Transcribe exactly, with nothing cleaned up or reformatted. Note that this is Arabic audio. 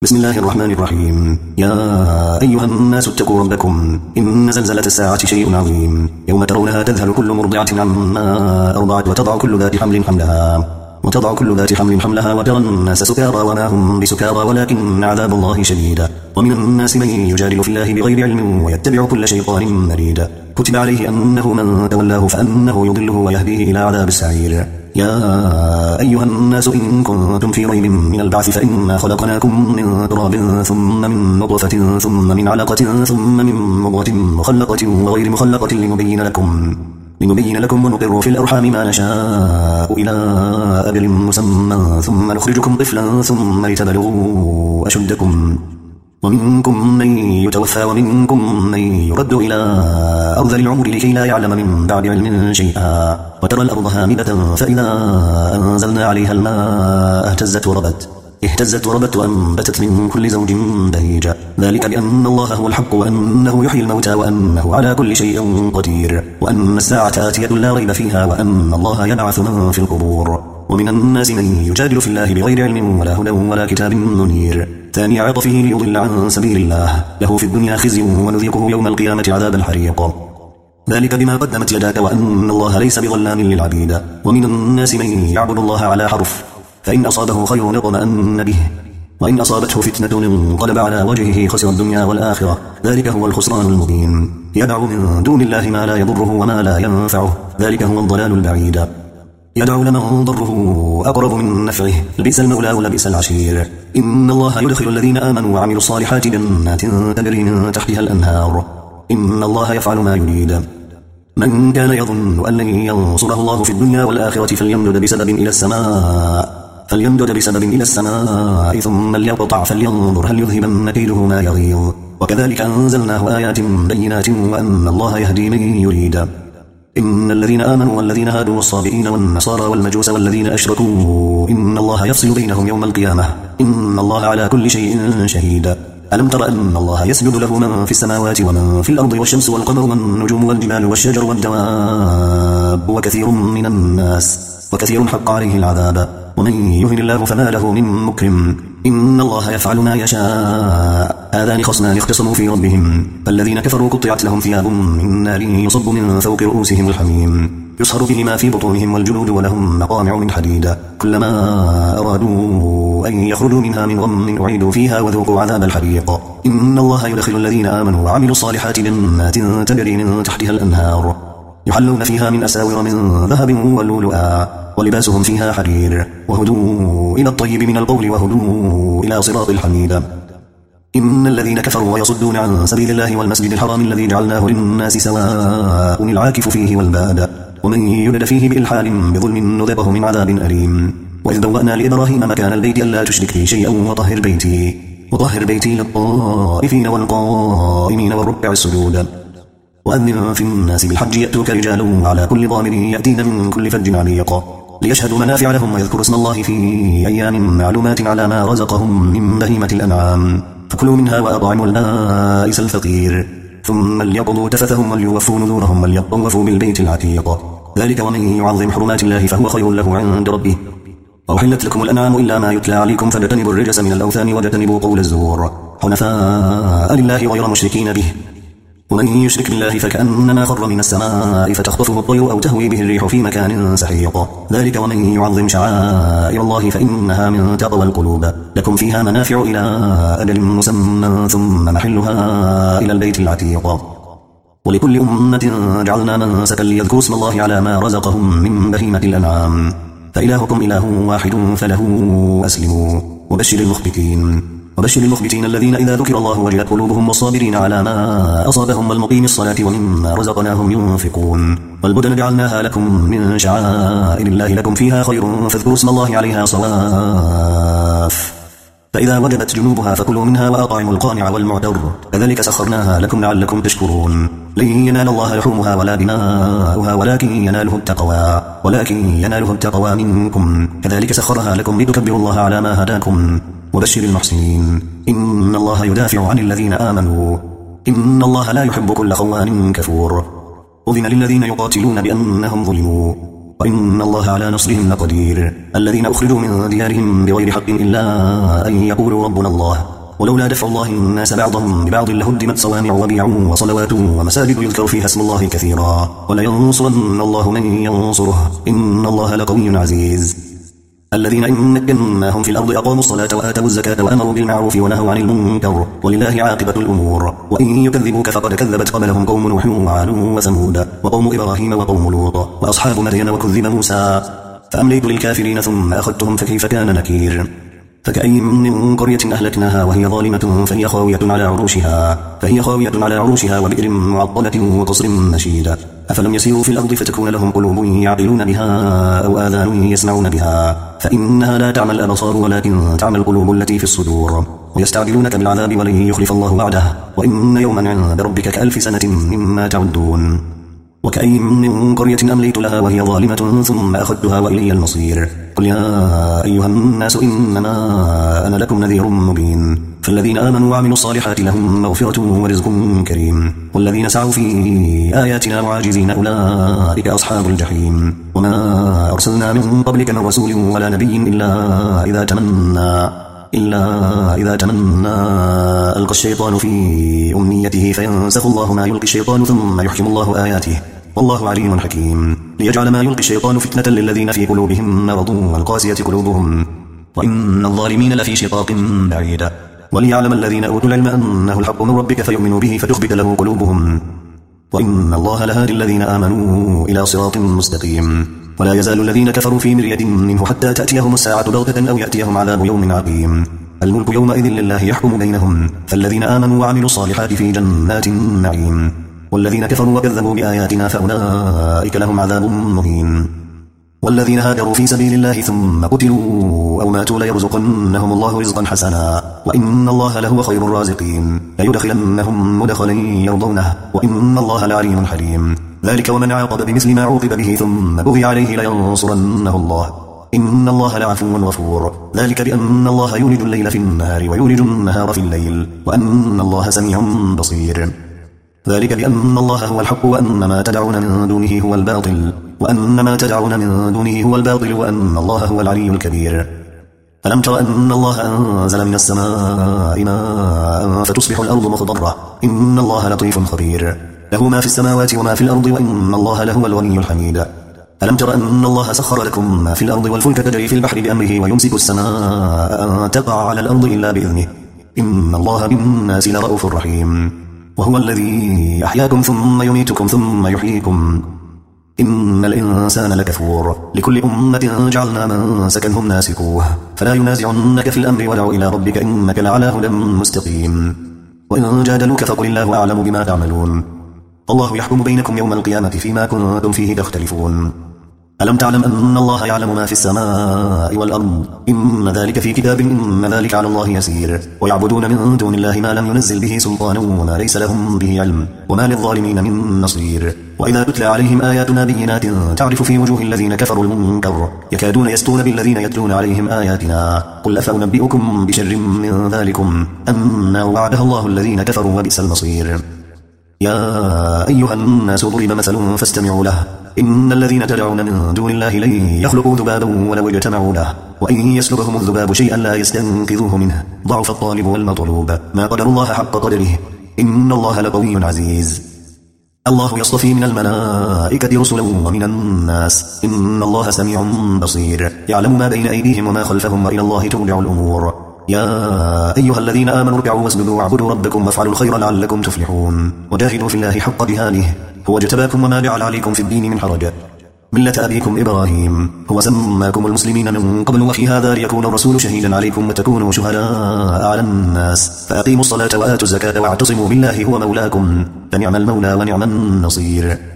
بسم الله الرحمن الرحيم. يا أيها الناس اتقوا ربكم إن زلزلة الساعة شيء عظيم، يوم ترونها تذهل كل مرضعة عما أرضعت وتضع كل ذات حمل حملها وتضع كل ذات حمل حملها وترى الناس سكارى وما هم بسكارى ولكن عذاب الله شديد. ومن الناس من يجادل في الله بغير علم ويتبع كل شيطان مريد. كتب عليه أنه من تولاه فأنه يضله ويهديه إلى عذاب السعير. يا أيها الناس إن كنتم في ريب من البعث فإنا خلقناكم من تراب ثم من نطفة ثم من علقة ثم من مضغة مخلقة وغير مخلقة لنبين لكم لنبين لكم ونقر في الأرحام ما نشاء إلى أجل مسمى ثم نخرجكم طفلا ثم لتبلغوا أشدكم، ومنكم من يتوفى ومنكم من يرد إلى أرذل العمر لكي لا يعلم من بعد علم شيئا. وترى الأرض هامدة فإذا أنزلنا عليها الماء اهتزت وربت اهتزت وربت وأنبتت من كل زوج بهيج. ذلك بأن الله هو الحق وأنه يحيي الموتى وأنه على كل شيء قدير وأن الساعة آتية لا ريب فيها وأن الله يبعث من في القبور. ومن الناس من يجادل في الله بغير علم ولا هدى ولا كتاب منير. ثاني عطفه ليضل عن سبيل الله، له في الدنيا خزي ونذيقه يوم القيامة عذاب الحريق. ذلك بما قدمت يداك وأن الله ليس بظلام للعبيد. ومن الناس من يعبد الله على حرف، فإن أصابه خير اطمأن به وإن أصابته فتنة انقلب على وجهه خسر الدنيا والآخرة. ذلك هو الخسران المبين. يدعو من دون الله ما لا يضره وما لا ينفعه، ذلك هو الضلال البعيد. يدعو لمن ضره أقرب من نفعه، لبئس المولى ولبئس العشير. إن الله يدخل الذين آمنوا وعملوا الصالحات جنات تجري من تحتها الأنهار، إن الله يفعل ما يريد. من كان يظن أن لن ينصره الله في الدنيا والآخرة فليمدد بسبب إلى السماء فليمدد بسبب إلى السماء ثم ليقطع فلينظر هل يذهبن كيده ما يغيظ. وكذلك أنزلناه آيات بينات وأن الله يهدي من يريد. إن الذين آمنوا والذين هادوا والصابئين والنصارى والمجوس والذين أشركوا إن الله يفصل بينهم يوم القيامة، إن الله على كل شيء شهيد. ألم تر أن الله يسجد له من في السماوات ومن في الأرض والشمس والقمر والنجوم والجبال والشجر والدواب وكثير من الناس وكثير حق عليه العذاب ومن يهن الله فما له من مكرم. إن الله يفعل ما يشاء. هذان خصمان اختصموا في ربهم، فالذين كفروا قطعت لهم ثياب من نار يصب من فوق رؤوسهم الحميم يصهر به ما في بطونهم والجلود ولهم مقامع من حديد كلما أرادوا أن يخرجوا منها من غم أعيدوا فيها وذوقوا عذاب الحريق. إن الله يدخل الذين آمنوا وعملوا الصالحات جنات تجري من تحتها الأنهار يحلون فيها من أساور من ذهب ولؤلؤا ولباسهم فيها حرير وهدوا إلى الطيب من القول وهدوا إلى صراط الحميد. إن الذين كفروا ويصدون عن سبيل الله والمسجد الحرام الذي جعلناه للناس سواء العاكف فيه والباد ومن يرد فيه بإلحاد بظلم نذقه من عذاب أليم. وإذ بوأنا لإبراهيم مكان البيت ألا تشرك بي شيئا وطهر بيتي وطهر بيتي للطائفين والقائمين والركع السجود. وأذن في الناس بالحج يأتوك رجال على كل ضامر يأتين من كل فج عميق ليشهدوا منافع لهم ويذكروا اسم الله في أيام معلومات على ما رزقهم من بهيمة الأنعام فكلوا منها وأطعموا البائس الفقير ثم ليقضوا تفثهم وليوفوا نذورهم وليطوفوا بالبيت العتيق. ذلك ومن يعظم حرمات الله فهو خير له عند ربه. وأحلت لكم الأنعام إلا ما يتلى عليكم فاجتنبوا الرجس من الأوثان واجتنبوا قول الزور حنفاء لله غير مشركين به. ومن يشرك بالله فكأنما خر من السماء فتخطفه الطير أو تهوي به الريح في مكان سحيق. ذلك ومن يعظم شعائر الله فإنها من تقوى القلوب. لكم فيها منافع إلى أجل مسمى ثم محلها إلى البيت العتيق. ولكل أمة جعلنا منسكا ليذكروا اسم الله على ما رزقهم من بهيمة الأنعام فإلهكم إله واحد فله أسلموا. وبشر المخبتين وبشر المخبتين الذين إذا ذكر الله وجلت قلوبهم والصابرين على ما أصابهم والمقيم الصلاة ومما رزقناهم ينفقون. والبدن جعلناها لكم من شعائر الله لكم فيها خير فاذكروا اسم الله عليها صواف فإذا وجبت جنوبها فكلوا منها وأطعموا القانع والمعتر كذلك سخرناها لكم لعلكم تشكرون. لن ينال الله لحومها ولا دماؤها ولكن يناله التقوى ولكن يناله التقوى منكم كذلك سخرها لكم لتكبروا الله على ما هداكم. وبشر المحسنين. إن الله يدافع عن الذين آمنوا إن الله لا يحب كل خوان كفور. أذن للذين يقاتلون بأنهم ظلموا وإن الله على نصرهم لقدير. الذين أخرجوا من ديارهم بغير حق إلا أن يقولوا ربنا الله ولولا دفع الله الناس بعضهم ببعض لهدمت صوامع وبيع وصلوات ومساجد يذكر فيها اسم الله كثيرا ولينصرن الله من ينصره إن الله لقوي عزيز. الذين إن مكناهم في الأرض أقاموا الصلاة وآتوا الزكاة وأمروا بالمعروف ونهوا عن المنكر ولله عاقبة الأمور. وإن يكذبوك فقد كذبت قبلهم قوم نوح وعاد وثمود وقوم إبراهيم وقوم لوط وأصحاب مدين وكذب موسى فأمليت للكافرين ثم أخذتهم فكيف كان نكير. فكأي من قرية أهلكناها وهي ظالمة فهي خاوية على عروشها فهي خاوية على عروشها وبئر معطلة وقصر مشيد. أفلم يسيروا في الأرض فتكون لهم قلوب يعقلون بها أو آذان يسمعون بها فإنها لا تعمى الأبصار ولكن تعمى القلوب التي في الصدور. ويستعجلونك بالعذاب ولن يخلف الله وعده وإن يوما عند ربك كألف سنة مما تعدون. وكأي من قرية أمليت لها وهي ظالمة ثم أخذتها وإلي المصير. قل يا أيها الناس إنما أنا لكم نذير مبين. فالذين آمنوا وعملوا الصالحات لهم مغفرة ورزق كريم والذين سعوا في آياتنا معاجزين أولئك أصحاب الجحيم. وما أرسلنا من قبلك من رسول ولا نبي إلا إذا تمنى إلا إذا تمنى ألقى الشيطان في أمنيته فينسخ الله ما يلقي الشيطان ثم يحكم الله آياته والله عليم حكيم. ليجعل ما يلقي الشيطان فتنة للذين في قلوبهم مرض والقاسية قلوبهم وإن الظالمين لفي شقاق بعيد. وليعلم الذين أوتوا العلم أنه الحق من ربك فيؤمنوا به فتخبت له قلوبهم وإن الله لهادي الذين آمنوا إلى صراط مستقيم. ولا يزال الذين كفروا في مرية منه حتى تأتيهم الساعة بغتة أو يأتيهم عذاب يوم عقيم. الملك يومئذ لله يحكم بينهم فالذين آمنوا وعملوا الصالحات في جنات النعيم والذين كفروا وكذبوا بآياتنا فأولئك لهم عذاب مهين. والذين هاجروا في سبيل الله ثم قتلوا أو ماتوا ليرزقنهم الله رزقا حسنا وإن الله لهو خير الرازقين. ليدخلنهم مدخلا يرضونه وإن الله لعليم حليم. ذلك ومن عاقب بمثل ما عوقب به ثم بغي عليه لينصرنه الله إن الله لعفو غفور. ذلك بأن الله يولج الليل في النهار ويولج النهار في الليل وأن الله سميع بصير. ذلك بأن الله هو الحق وأن ما تدعون من دونه هو الباطل وأن ما تدعون من دونه هو الباطل وأن الله هو العلي الكبير. ألم تر أن الله أنزل من السماء ماء فتصبح الأرض مخضرة إن الله لطيف خبير. له ما في السماوات وما في الأرض وإن الله لهو الغني الحميد. ألم تر أن الله سخر لكم ما في الأرض والفلك تجري في البحر بأمره ويمسك السماء أن تقع على الأرض إلا بإذنه إن الله بالناس لرؤوف رحيم. وهو الذي أحياكم ثم يميتكم ثم يحييكم إن الإنسان لكفور. لكل أمة جعلنا من سكنهم ناسكوه فلا ينازعنك في الأمر ودع إلى ربك إنك لعلى هدى مستقيم. وإن جادلوك فقل الله أعلم بما تعملون الله يحكم بينكم يوم القيامة فيما كنتم فيه تختلفون. ألم تعلم أن الله يعلم ما في السماء والأرض إن ذلك في كتاب إن ذلك على الله يسير. ويعبدون من دون الله ما لم ينزل به سلطانا وما ليس لهم به علم وما للظالمين من نصير. وإذا تتلى عليهم آياتنا بينات تعرف في وجوه الذين كفروا المنكر يكادون يسطون بالذين يتلون عليهم آياتنا قل أفأنبئكم بشر من ذلكم أنه وعدها الله الذين كفروا وبئس المصير. يا أيها الناس ضرب مثل فاستمعوا له إن الذين تدعون من دون الله لن يخلقوا ذبابا ولو اجتمعوا له وإن يسلبهم الذباب شيئا لا يستنقذوه منه ضعف الطالب والمطلوب ما قدر الله حق قدره إن الله لقوي عزيز. الله يصطفي من الملائكة رسلا ومن الناس إن الله سميع بصير يعلم ما بين أيديهم وما خلفهم وإلى الله ترجع الأمور. يا أيها الذين آمنوا اركعوا واسجدوا واعبدوا ربكم وافعلوا الخير لعلكم تفلحون وجاهدوا في الله حق جهاده هو اجتباكم وما جعل عليكم في الدين من حرج ملة أبيكم إبراهيم هو سماكم المسلمين من قبل وفي هذا ليكون الرسول شهيدا عليكم وتكونوا شهداء على الناس فأقيموا الصلاة وآتوا الزكاة واعتصموا بالله هو مولاكم فنعم المولى ونعم النصير.